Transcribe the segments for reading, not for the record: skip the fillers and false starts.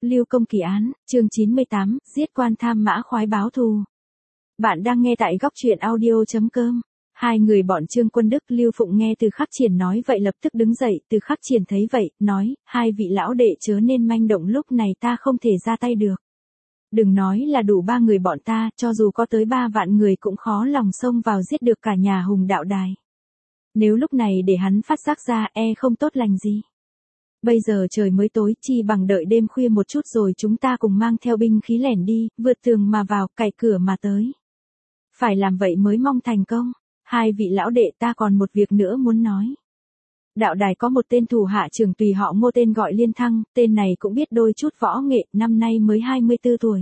Lưu Công Kỳ án, chương 98, giết quan tham mã khoái báo thù. Bạn đang nghe tại góc truyện audio.com. Hai người bọn Trương Quân Đức, Lưu Phụng nghe Từ Khắc Triển nói vậy lập tức đứng dậy, Từ Khắc Triển thấy vậy, nói, hai vị lão đệ chớ nên manh động, lúc này ta không thể ra tay được. Đừng nói là đủ ba người bọn ta, cho dù có tới 3 vạn người cũng khó lòng xông vào giết được cả nhà Hùng Đạo Đài. Nếu lúc này để hắn phát giác ra không tốt lành gì. Bây giờ trời mới tối, chi bằng đợi đêm khuya một chút rồi chúng ta cùng mang theo binh khí lẻn đi, vượt tường mà vào, cày cửa mà tới. Phải làm vậy mới mong thành công. Hai vị lão đệ, ta còn một việc nữa muốn nói. Đạo Đài có một tên thủ hạ trưởng tùy họ Ngô, tên gọi Liên Thăng, tên này cũng biết đôi chút võ nghệ, năm nay mới 24 tuổi.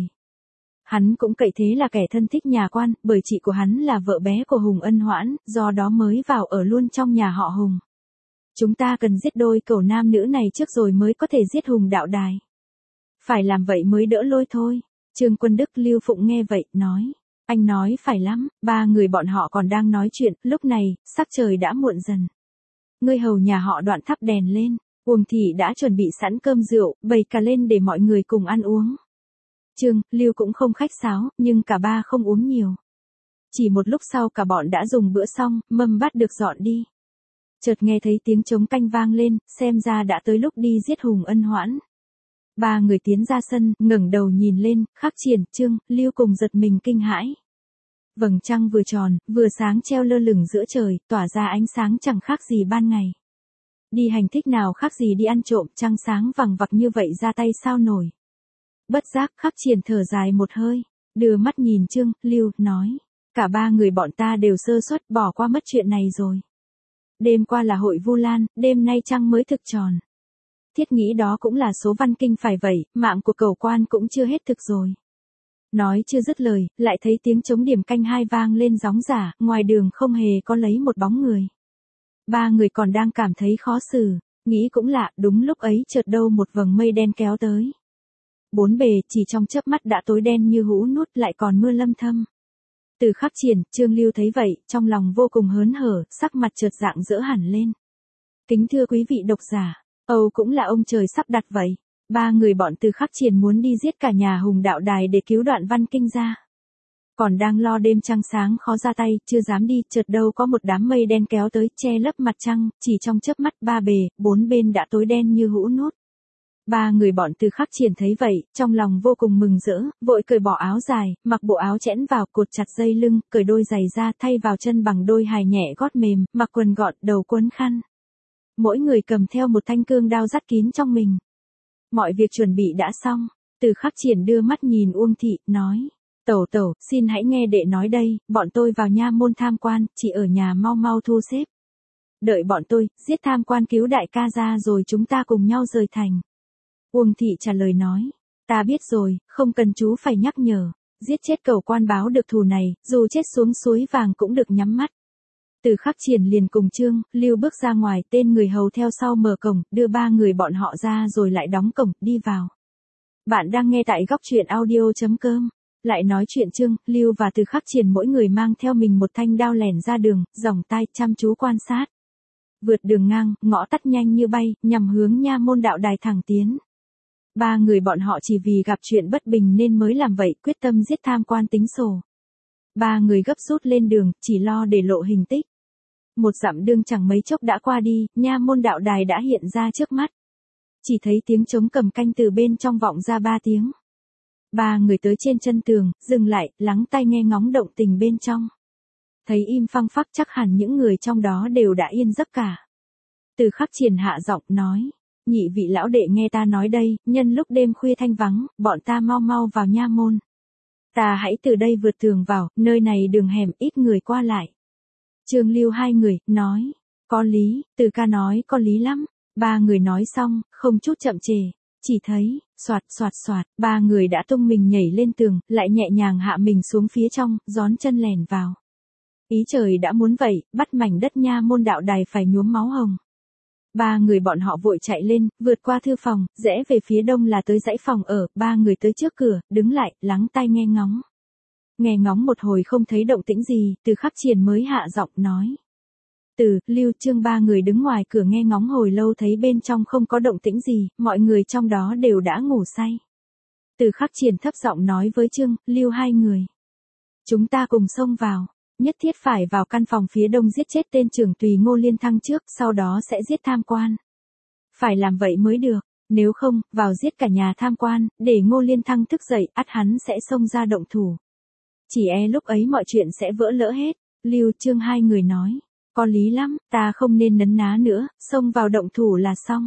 Hắn cũng cậy thế là kẻ thân thích nhà quan, bởi chị của hắn là vợ bé của Hùng Ân Hoãn, do đó mới vào ở luôn trong nhà họ Hùng. Chúng ta cần giết đôi cẩu nam nữ này trước rồi mới có thể giết Hùng Đạo Đài. Phải làm vậy mới đỡ lôi thôi. Trương Quân Đức, Lưu Phụng nghe vậy, nói. Anh nói phải lắm, ba người bọn họ còn đang nói chuyện, lúc này, sắc trời đã muộn dần. Ngươi hầu nhà họ Đoạn thắp đèn lên, Uông Thị đã chuẩn bị sẵn cơm rượu, bày cả lên để mọi người cùng ăn uống. Trương, Lưu cũng không khách sáo, nhưng cả ba không uống nhiều. Chỉ một lúc sau cả bọn đã dùng bữa xong, mâm bát được dọn đi. Chợt nghe thấy tiếng trống canh vang lên, xem ra đã tới lúc đi giết Hùng Ân Hoãn. Ba người tiến ra sân, ngẩng đầu nhìn lên, Khắc Triển, Trương, Lưu cùng giật mình kinh hãi. Vầng trăng vừa tròn, vừa sáng treo lơ lửng giữa trời, tỏa ra ánh sáng chẳng khác gì ban ngày. Đi hành thích nào khác gì đi ăn trộm, trăng sáng vằng vặc như vậy ra tay sao nổi. Bất giác Khắc Triển thở dài một hơi, đưa mắt nhìn Trương, Lưu, nói. Cả ba người bọn ta đều sơ suất, bỏ qua mất chuyện này rồi. Đêm qua là hội Vu Lan, đêm nay trăng mới thực tròn. Thiết nghĩ đó cũng là số văn kinh phải vậy, mạng của cẩu quan cũng chưa hết thực rồi. Nói chưa dứt lời, lại thấy tiếng trống điểm canh 2 vang lên rống rả, ngoài đường không hề có lấy một bóng người. Ba người còn đang cảm thấy khó xử, nghĩ cũng lạ, đúng lúc ấy chợt đâu một vầng mây đen kéo tới. Bốn bề chỉ trong chớp mắt đã tối đen như hũ nút, lại còn mưa lâm thâm. Từ Khắc Triển, Trương Lưu thấy vậy, trong lòng vô cùng hớn hở, sắc mặt chợt rạng rỡ hẳn lên. Kính thưa quý vị độc giả, Âu cũng là ông trời sắp đặt vậy. Ba người bọn Từ Khắc Triển muốn đi giết cả nhà Hùng Đạo Đài để cứu Đoạn Văn Kinh ra. Còn đang lo đêm trăng sáng khó ra tay, chưa dám đi, chợt đâu có một đám mây đen kéo tới, che lấp mặt trăng, chỉ trong chớp mắt ba bề, bốn bên đã tối đen như hũ nút. Ba người bọn Từ Khắc Triển thấy vậy, trong lòng vô cùng mừng rỡ, vội cởi bỏ áo dài, mặc bộ áo chẽn vào, cột chặt dây lưng, cởi đôi giày ra, thay vào chân bằng đôi hài nhẹ gót mềm, mặc quần gọn, đầu quấn khăn. Mỗi người cầm theo một thanh cương đao dắt kín trong mình. Mọi việc chuẩn bị đã xong, Từ Khắc Triển đưa mắt nhìn Uông Thị, nói. Tẩu tẩu, xin hãy nghe đệ nói đây, bọn tôi vào nha môn tham quan, chỉ ở nhà mau mau thu xếp. Đợi bọn tôi, giết tham quan cứu đại ca ra rồi chúng ta cùng nhau rời thành. Uông Thị trả lời nói. Ta biết rồi, không cần chú phải nhắc nhở, giết chết cẩu quan báo được thù này, dù chết xuống suối vàng cũng được nhắm mắt. Từ Khắc Triển liền cùng Trương, Lưu bước ra ngoài, tên người hầu theo sau mở cổng, đưa ba người bọn họ ra rồi lại đóng cổng, đi vào. Bạn đang nghe tại góc truyện audio.com. Lại nói chuyện Trương, Lưu và Từ Khắc Triển mỗi người mang theo mình một thanh đao lẻn ra đường, dòng tai chăm chú quan sát. Vượt đường ngang, ngõ tắt nhanh như bay, nhằm hướng nha môn Đạo Đài thẳng tiến. Ba người bọn họ chỉ vì gặp chuyện bất bình nên mới làm vậy, quyết tâm giết tham quan tính sổ. Ba người gấp rút lên đường, chỉ lo để lộ hình tích. Một dặm đường chẳng mấy chốc đã qua đi, nha môn Đạo Đài đã hiện ra trước mắt. Chỉ thấy tiếng trống cầm canh từ bên trong vọng ra 3 tiếng. Ba người tới trên chân tường, dừng lại, lắng tai nghe ngóng động tình bên trong. Thấy im phăng phắc chắc hẳn những người trong đó đều đã yên giấc cả. Từ Khắc Triển hạ giọng nói. Nhị vị lão đệ nghe ta nói đây, nhân lúc đêm khuya thanh vắng, bọn ta mau mau vào nha môn. Ta hãy từ đây vượt tường vào, nơi này đường hẻm ít người qua lại. Trương Lưu hai người, nói. Có lý, Từ ca nói có lý lắm. Ba người nói xong, không chút chậm trễ. Chỉ thấy, xoạt xoạt xoạt, ba người đã tung mình nhảy lên tường, lại nhẹ nhàng hạ mình xuống phía trong, gión chân lèn vào. Ý trời đã muốn vậy, bắt mảnh đất nha môn Đạo Đài phải nhuốm máu hồng. Ba người bọn họ vội chạy lên, vượt qua thư phòng, rẽ về phía đông là tới dãy phòng ở, ba người tới trước cửa, đứng lại, lắng tai nghe ngóng. Nghe ngóng một hồi không thấy động tĩnh gì, Từ Khắc Triển mới hạ giọng nói. Từ, Lưu, Trương ba người đứng ngoài cửa nghe ngóng hồi lâu thấy bên trong không có động tĩnh gì, mọi người trong đó đều đã ngủ say. Từ Khắc Triển thấp giọng nói với Trương, Lưu hai người. Chúng ta cùng xông vào, nhất thiết phải vào căn phòng phía đông giết chết tên trưởng tùy Ngô Liên Thăng trước, sau đó sẽ giết tham quan. Phải làm vậy mới được, nếu không, vào giết cả nhà tham quan, để Ngô Liên Thăng thức dậy, ắt hắn sẽ xông ra động thủ. Chỉ lúc ấy mọi chuyện sẽ vỡ lỡ hết. Lưu Trương hai người nói, có lý lắm, ta không nên nấn ná nữa, xông vào động thủ là xong.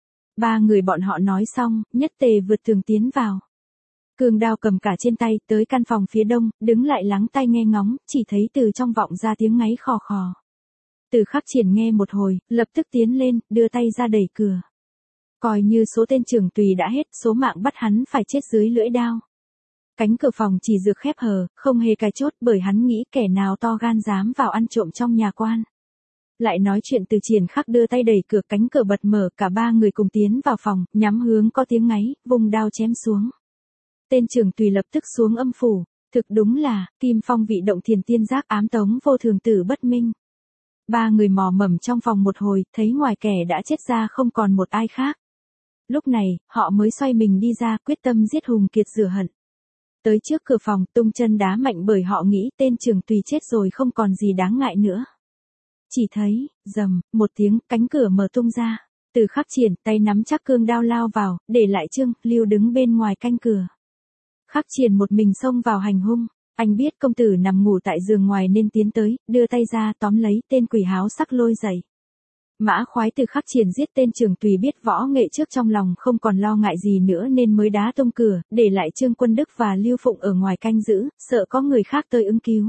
Ba người bọn họ nói xong, nhất tề vượt tường tiến vào. Cương đao cầm cả trên tay, tới căn phòng phía đông, đứng lại lắng tai nghe ngóng, chỉ thấy từ trong vọng ra tiếng ngáy khò khò. Từ Khắc Triển nghe một hồi, lập tức tiến lên, đưa tay ra đẩy cửa. Coi như số tên trưởng tùy đã hết, số mạng bắt hắn phải chết dưới lưỡi đao. Cánh cửa phòng chỉ dược khép hờ, không hề cài chốt, bởi hắn nghĩ kẻ nào to gan dám vào ăn trộm trong nhà quan. Lại nói chuyện Từ Triển Khắc đưa tay đẩy cửa, cánh cửa bật mở, cả ba người cùng tiến vào phòng, nhắm hướng có tiếng ngáy, vùng đao chém xuống. Tên trưởng tùy lập tức xuống âm phủ, thực đúng là, kim phong vị động thiền tiên giác, ám tống vô thường tử bất minh. Ba người mò mẫm trong phòng một hồi, thấy ngoài kẻ đã chết ra không còn một ai khác. Lúc này, họ mới xoay mình đi ra, quyết tâm giết Hùng Kiệt rửa hận. Tới trước cửa phòng, tung chân đá mạnh bởi họ nghĩ tên trưởng tùy chết rồi không còn gì đáng ngại nữa. Chỉ thấy, rầm, một tiếng, cánh cửa mở tung ra. Từ Khắc Triển, tay nắm chắc cương đao lao vào, để lại Trương, Lưu đứng bên ngoài canh cửa. Khắc Triển một mình xông vào hành hung. Anh biết công tử nằm ngủ tại giường ngoài nên tiến tới, đưa tay ra tóm lấy tên quỷ háo sắc lôi dậy. Mã khoái Từ Khắc Triển giết tên trưởng tùy biết võ nghệ trước trong lòng không còn lo ngại gì nữa nên mới đá tung cửa, để lại Trương Quân Đức và Lưu Phụng ở ngoài canh giữ, sợ có người khác tới ứng cứu.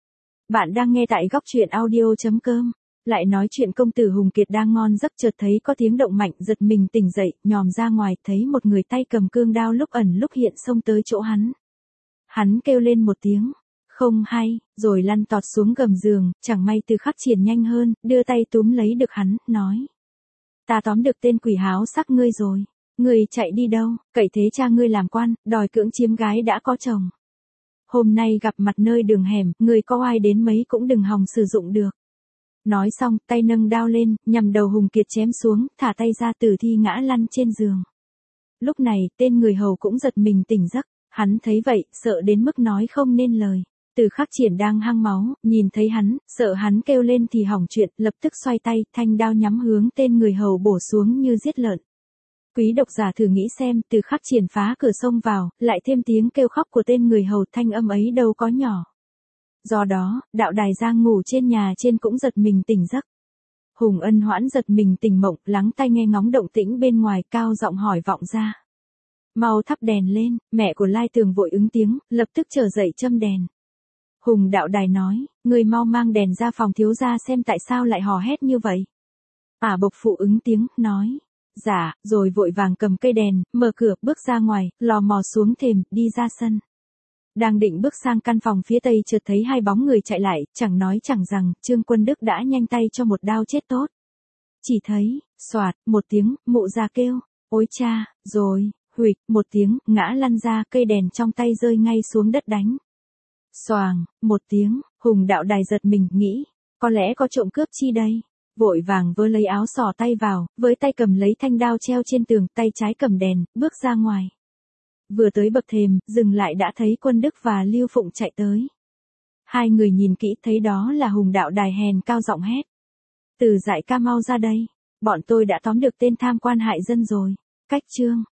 Bạn đang nghe tại góc truyện audio.com. Lại nói chuyện công tử Hùng Kiệt đang ngon giấc chợt thấy có tiếng động mạnh, giật mình tỉnh dậy, nhòm ra ngoài, thấy một người tay cầm cương đao lúc ẩn lúc hiện xông tới chỗ hắn. Hắn kêu lên một tiếng, không hay, rồi lăn tọt xuống gầm giường, chẳng may Từ Khắc Triển nhanh hơn, đưa tay túm lấy được hắn, nói. Ta tóm được tên quỷ háo sắc ngươi rồi. Ngươi chạy đi đâu, cậy thế cha ngươi làm quan, đòi cưỡng chiếm gái đã có chồng. Hôm nay gặp mặt nơi đường hẻm, ngươi có ai đến mấy cũng đừng hòng sử dụng được. Nói xong, tay nâng đao lên, nhằm đầu Hùng Kiệt chém xuống, thả tay ra, tử thi ngã lăn trên giường. Lúc này, tên người hầu cũng giật mình tỉnh giấc, hắn thấy vậy, sợ đến mức nói không nên lời. Từ Khắc Triển đang hăng máu, nhìn thấy hắn, sợ hắn kêu lên thì hỏng chuyện, lập tức xoay tay, thanh đao nhắm hướng tên người hầu bổ xuống như giết lợn. Quý độc giả thử nghĩ xem, Từ Khắc Triển phá cửa xông vào, lại thêm tiếng kêu khóc của tên người hầu, thanh âm ấy đâu có nhỏ. Do đó, đạo đài giang ngủ trên nhà trên cũng giật mình tỉnh giấc. Hùng Ân hoãn giật mình tỉnh mộng, lắng tai nghe ngóng động tĩnh bên ngoài, cao giọng hỏi vọng ra. Mau thắp đèn lên, mẹ của Lai Tường vội ứng tiếng, lập tức trở dậy châm đèn. Hùng đạo đài nói, người mau mang đèn ra phòng thiếu gia xem tại sao lại hò hét như vậy. Bộc phụ ứng tiếng, nói. Dạ, rồi vội vàng cầm cây đèn, mở cửa, bước ra ngoài, lò mò xuống thềm, đi ra sân. Đang định bước sang căn phòng phía tây chợt thấy hai bóng người chạy lại, chẳng nói chẳng rằng, Trương Quân Đức đã nhanh tay cho một đao chết tốt. Chỉ thấy, xoạt, một tiếng, mụ già kêu, ôi cha, rồi, huỵch, một tiếng, ngã lăn ra, cây đèn trong tay rơi ngay xuống đất đánh. Xoàng, một tiếng, Hùng đạo đài giật mình, nghĩ, có lẽ có trộm cướp chi đây. Vội vàng vớ lấy áo xỏ tay vào, với tay cầm lấy thanh đao treo trên tường, tay trái cầm đèn, bước ra ngoài. Vừa tới bậc thềm, dừng lại đã thấy Quân Đức và Lưu Phụng chạy tới. Hai người nhìn kỹ thấy đó là Hùng đạo đài, hèn cao giọng hét. Từ Dại ca mau ra đây, bọn tôi đã tóm được tên tham quan hại dân rồi. Cách chương